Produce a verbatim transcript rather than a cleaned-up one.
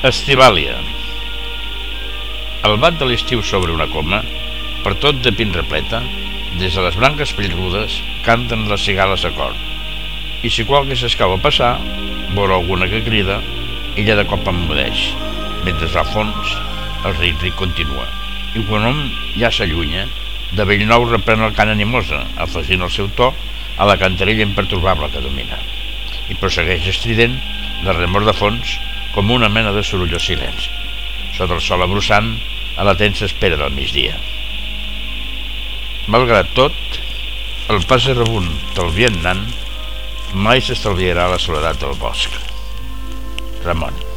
Estivàlia. El bat de l'estiu sobre una coma, per tot de pin repleta, des de les branques pelligudes canten les cigales a cor. I si qualque s'escau a passar, veurà alguna que crida, ella de cop emmudeix, mentre al fons el ric-ric continua. I quan hom ja s'allunya, de bell nou reprèn el cant animosa, afegint el seu to a la cantarella imperturbable que domina. I prossegueix estrident de remor de fons com una mena de sorollós silenci, sota el sol abruçant a la tensa espera del migdia. Malgrat tot, el pas errabunt del vient nan mai s'estalviarà la soledat del bosc. Ramon.